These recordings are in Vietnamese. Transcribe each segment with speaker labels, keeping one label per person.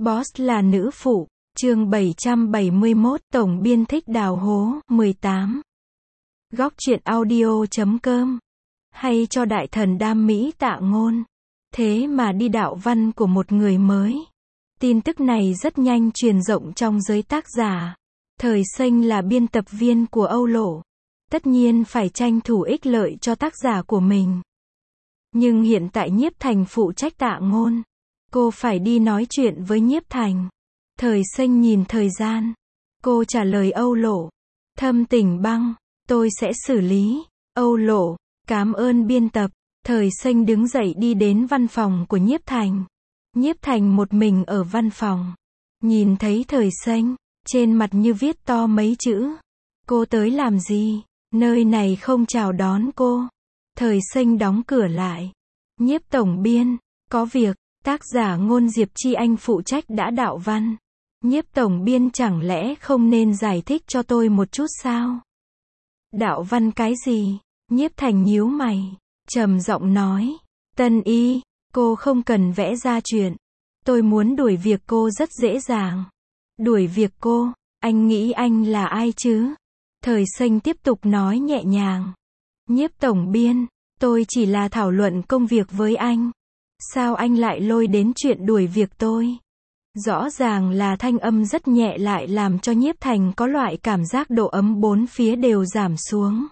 Speaker 1: Boss là nữ phụ, chương 771, tổng biên thích đào hố, 18. Góc truyện audio.com. Hay cho đại thần đam mỹ Tạ Ngôn. Thế mà đi đạo văn của một người mới. Tin tức này rất nhanh truyền rộng trong giới tác giả. Thời Xanh là biên tập viên của Âu Lộ. Tất nhiên phải tranh thủ ích lợi cho tác giả của mình. Nhưng hiện tại Nhiếp Thành phụ trách Tạ Ngôn. Cô phải đi nói chuyện với Nhiếp Thành. Thời Xanh nhìn thời gian. Cô trả lời Âu Lộ. Thâm Tình Băng, tôi sẽ xử lý. Âu Lộ, cảm ơn biên tập. Thời Xanh đứng dậy đi đến văn phòng của Nhiếp Thành. Nhiếp Thành một mình ở văn phòng. Nhìn thấy Thời Xanh, trên mặt như viết to mấy chữ. Cô tới làm gì? Nơi này không chào đón cô. Thời Xanh đóng cửa lại. Nhiếp tổng biên, có việc. Tác giả Ngôn Diệp Chi Anh phụ trách đã đạo văn. Nhiếp tổng biên chẳng lẽ không nên giải thích cho tôi một chút sao? Đạo văn cái gì? Nhiếp Thành nhíu mày, trầm giọng nói. Tân Y, cô không cần vẽ ra chuyện. Tôi muốn đuổi việc cô rất dễ dàng. Đuổi việc cô, anh nghĩ anh là ai chứ? Thời Xanh tiếp tục nói nhẹ nhàng. Nhiếp tổng biên, tôi chỉ là thảo luận công việc với anh. Sao anh lại lôi đến chuyện đuổi việc tôi? Rõ ràng là thanh âm rất nhẹ lại làm cho Nhiếp Thành có loại cảm giác độ ấm bốn phía đều giảm xuống.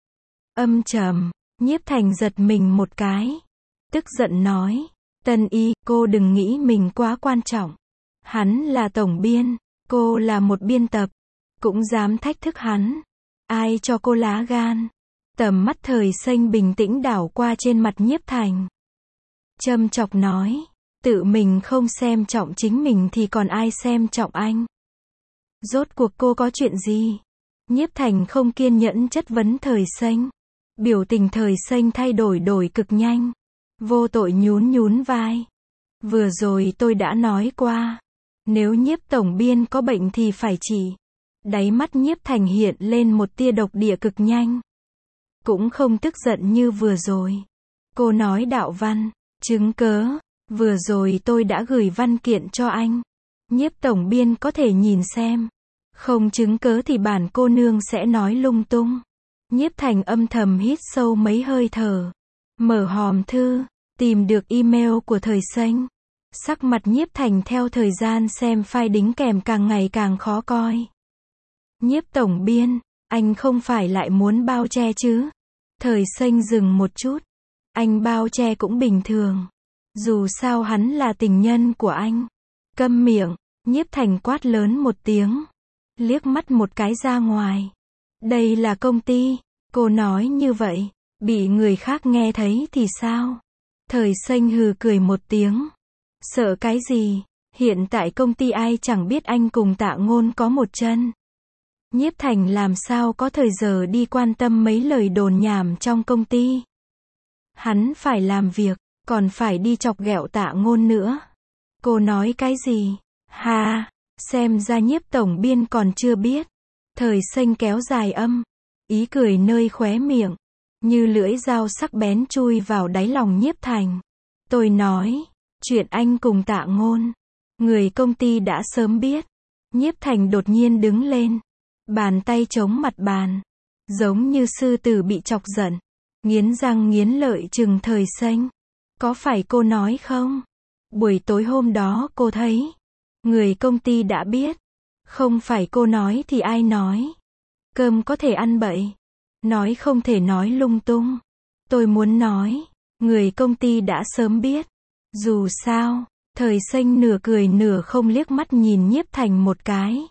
Speaker 1: Âm trầm, Nhiếp Thành giật mình một cái. Tức giận nói. Tân Y, cô đừng nghĩ mình quá quan trọng. Hắn là tổng biên, cô là một biên tập. Cũng dám thách thức hắn. Ai cho cô lá gan? Tầm mắt Thời Xanh bình tĩnh đảo qua trên mặt Nhiếp Thành. Châm chọc nói, tự mình không xem trọng chính mình thì còn ai xem trọng anh? Rốt cuộc cô có chuyện gì? Nhiếp Thành không kiên nhẫn chất vấn Thời Xanh. Biểu tình Thời Xanh thay đổi cực nhanh. Vô tội nhún vai. Vừa rồi tôi đã nói qua. Nếu Nhiếp tổng biên có bệnh thì phải trị. Đáy mắt Nhiếp Thành hiện lên một tia độc địa cực nhanh. Cũng không tức giận như vừa rồi. Cô nói đạo văn. Chứng cớ, vừa rồi tôi đã gửi văn kiện cho anh. Nhiếp tổng biên có thể nhìn xem. Không chứng cớ thì bản cô nương sẽ nói lung tung. Nhiếp Thành âm thầm hít sâu mấy hơi thở. Mở hòm thư, tìm được email của Thời Xanh. Sắc mặt Nhiếp Thành theo thời gian xem file đính kèm càng ngày càng khó coi. Nhiếp tổng biên, anh không phải lại muốn bao che chứ? Thời Xanh dừng một chút. Anh bao che cũng bình thường. Dù sao hắn là tình nhân của anh. Câm miệng, Nhiếp Thành quát lớn một tiếng. Liếc mắt một cái ra ngoài. Đây là công ty, cô nói như vậy, bị người khác nghe thấy thì sao? Thời Xanh hừ cười một tiếng. Sợ cái gì? Hiện tại công ty ai chẳng biết anh cùng Tạ Ngôn có một chân. Nhiếp Thành làm sao có thời giờ đi quan tâm mấy lời đồn nhảm trong công ty. Hắn phải làm việc, còn phải đi chọc ghẹo Tạ Ngôn nữa. Cô nói cái gì? Ha, xem ra Nhiếp tổng biên còn chưa biết. Thời Xanh kéo dài âm, ý cười nơi khóe miệng, như lưỡi dao sắc bén chui vào đáy lòng Nhiếp Thành. Tôi nói, chuyện anh cùng Tạ Ngôn, người công ty đã sớm biết. Nhiếp Thành đột nhiên đứng lên, bàn tay chống mặt bàn, giống như sư tử bị chọc giận. Nghiến răng nghiến lợi trừng Thời Xanh. Có phải cô nói không? Buổi tối hôm đó cô thấy. Người công ty đã biết. Không phải cô nói thì ai nói? Cơm có thể ăn bậy. Nói không thể nói lung tung. Tôi muốn nói. Người công ty đã sớm biết. Dù sao, Thời Xanh nửa cười nửa không liếc mắt nhìn Nhiếp Thành một cái.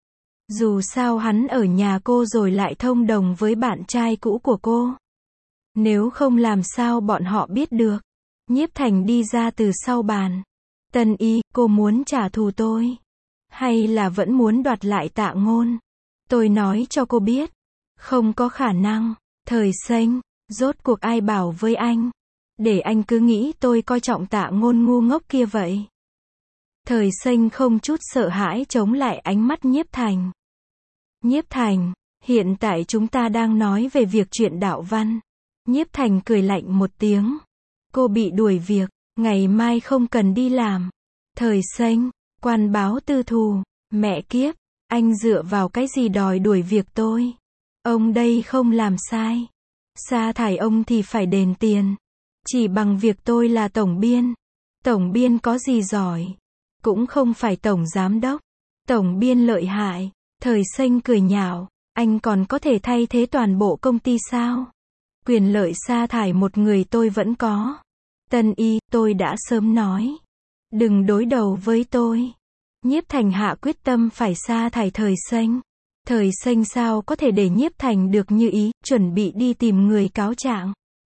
Speaker 1: Dù sao hắn ở nhà cô rồi lại thông đồng với bạn trai cũ của cô. Nếu không làm sao bọn họ biết được. Nhiếp Thành đi ra từ sau bàn. Tân Y, cô muốn trả thù tôi? Hay là vẫn muốn đoạt lại Tạ Ngôn? Tôi nói cho cô biết. Không có khả năng. Thời Xanh, rốt cuộc ai bảo với anh? Để anh cứ nghĩ tôi coi trọng Tạ Ngôn ngu ngốc kia vậy. Thời Xanh không chút sợ hãi chống lại ánh mắt Nhiếp Thành. Nhiếp Thành, hiện tại chúng ta đang nói về việc chuyện đạo văn. Nhiếp Thành cười lạnh một tiếng. Cô bị đuổi việc, ngày mai không cần đi làm. Thời Xanh, Quan báo tư thù, mẹ kiếp, anh dựa vào cái gì đòi đuổi việc tôi? Ông đây không làm sai. Sa thải ông thì phải đền tiền. Chỉ bằng việc tôi là tổng biên. Tổng biên có gì giỏi? Cũng không phải tổng giám đốc. Tổng biên lợi hại. Thời Xanh cười nhạo, anh còn có thể thay thế toàn bộ công ty sao? Quyền lợi sa thải một người tôi vẫn có. Tân Y, tôi đã sớm nói. Đừng đối đầu với tôi. Nhiếp Thành hạ quyết tâm phải sa thải Thời Xanh. Thời Xanh sao có thể để Nhiếp Thành được như ý, chuẩn bị đi tìm người cáo trạng.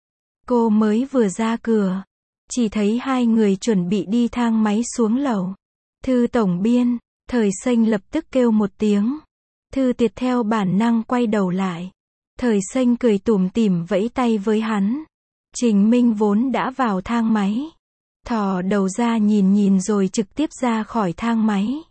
Speaker 1: Cô mới vừa ra cửa, chỉ thấy hai người chuẩn bị đi thang máy xuống lầu. Thư tổng biên, Thời Xanh lập tức kêu một tiếng. Thư Tiệt theo bản năng quay đầu lại. Thời Xanh cười tủm tỉm vẫy tay với hắn. Trình Minh vốn đã vào thang máy. Thò đầu ra nhìn rồi trực tiếp ra khỏi thang máy.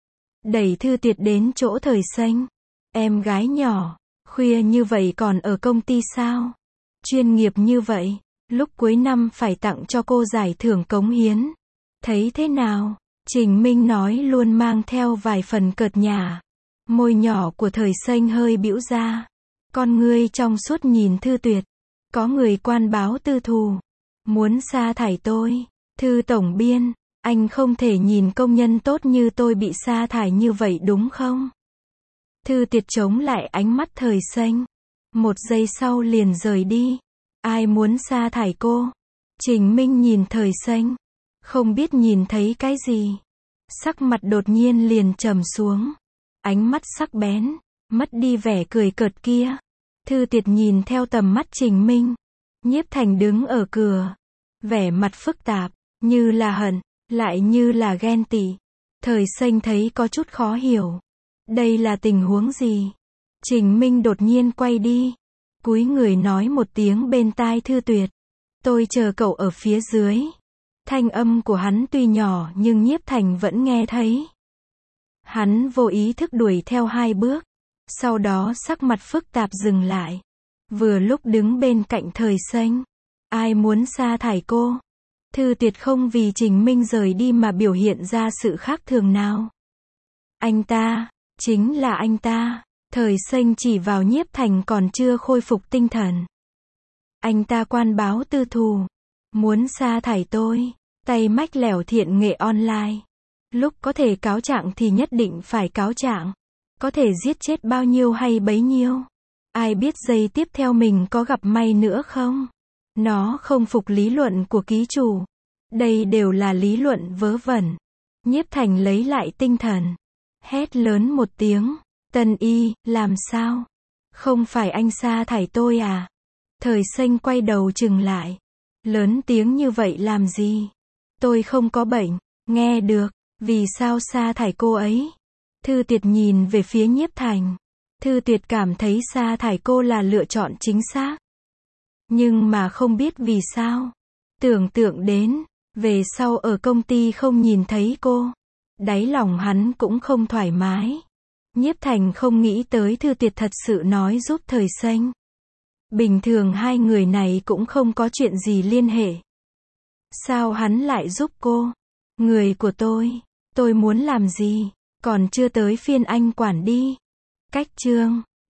Speaker 1: Đẩy Thư Tiệt đến chỗ Thời Xanh. Em gái nhỏ, khuya như vậy còn ở công ty sao? Chuyên nghiệp như vậy, lúc cuối năm phải tặng cho cô giải thưởng cống hiến. Thấy thế nào? Trình Minh nói luôn mang theo vài phần cợt nhả. Môi nhỏ của Thời Xanh hơi bĩu ra. Con ngươi trong suốt nhìn Thư Tuyệt. Có người quan báo tư thù. Muốn sa thải tôi. Thư tổng biên, anh không thể nhìn công nhân tốt như tôi bị sa thải như vậy đúng không? Thư Tiệt chống lại ánh mắt Thời Xanh. Một giây sau liền rời đi. Ai muốn sa thải cô? Trình Minh nhìn Thời Xanh. Không biết nhìn thấy cái gì. Sắc mặt đột nhiên liền trầm xuống. Ánh mắt sắc bén, mất đi vẻ cười cợt kia. Thư Tiệt nhìn theo tầm mắt Trình Minh. Nhiếp Thành đứng ở cửa. Vẻ mặt phức tạp, như là hận, lại như là ghen tị. Thời Xanh thấy có chút khó hiểu. Đây là tình huống gì? Trình Minh đột nhiên quay đi. Cúi người nói một tiếng bên tai Thư Tuyệt. Tôi chờ cậu ở phía dưới. Thanh âm của hắn tuy nhỏ nhưng Nhiếp Thành vẫn nghe thấy. Hắn vô ý thức đuổi theo 2 bước. Sau đó sắc mặt phức tạp dừng lại. Vừa lúc đứng bên cạnh Thời Xanh. Ai muốn sa thải cô? Thư Tuyệt không vì Trình Minh rời đi mà biểu hiện ra sự khác thường nào. Anh ta, chính là anh ta. Thời Xanh chỉ vào Nhiếp Thành còn chưa khôi phục tinh thần. Anh ta quan báo tư thù. Muốn sa thải tôi. Tay mách lẻo thiện nghệ online. Lúc có thể cáo trạng thì nhất định phải cáo trạng. Có thể giết chết bao nhiêu hay bấy nhiêu. Ai biết giây tiếp theo mình có gặp may nữa không? Nó không phục lý luận của ký chủ. Đây đều là lý luận vớ vẩn. Nhiếp Thành lấy lại tinh thần. Hét lớn một tiếng. Tân Y, làm sao? Không phải anh sa thải tôi à? Thời Xanh quay đầu chừng lại. Lớn tiếng như vậy làm gì? Tôi không có bệnh. Nghe được. Vì sao sa thải cô ấy? Thư Tuyệt nhìn về phía Nhiếp Thành. Thư Tuyệt cảm thấy sa thải cô là lựa chọn chính xác. Nhưng mà không biết vì sao. Tưởng tượng đến, về sau ở công ty không nhìn thấy cô. Đáy lòng hắn cũng không thoải mái. Nhiếp Thành không nghĩ tới Thư Tuyệt thật sự nói giúp Thời Xanh. Bình thường hai người này cũng không có chuyện gì liên hệ. Sao hắn lại giúp cô? Người của tôi muốn làm gì? Còn chưa tới phiên anh quản đi. Cách chương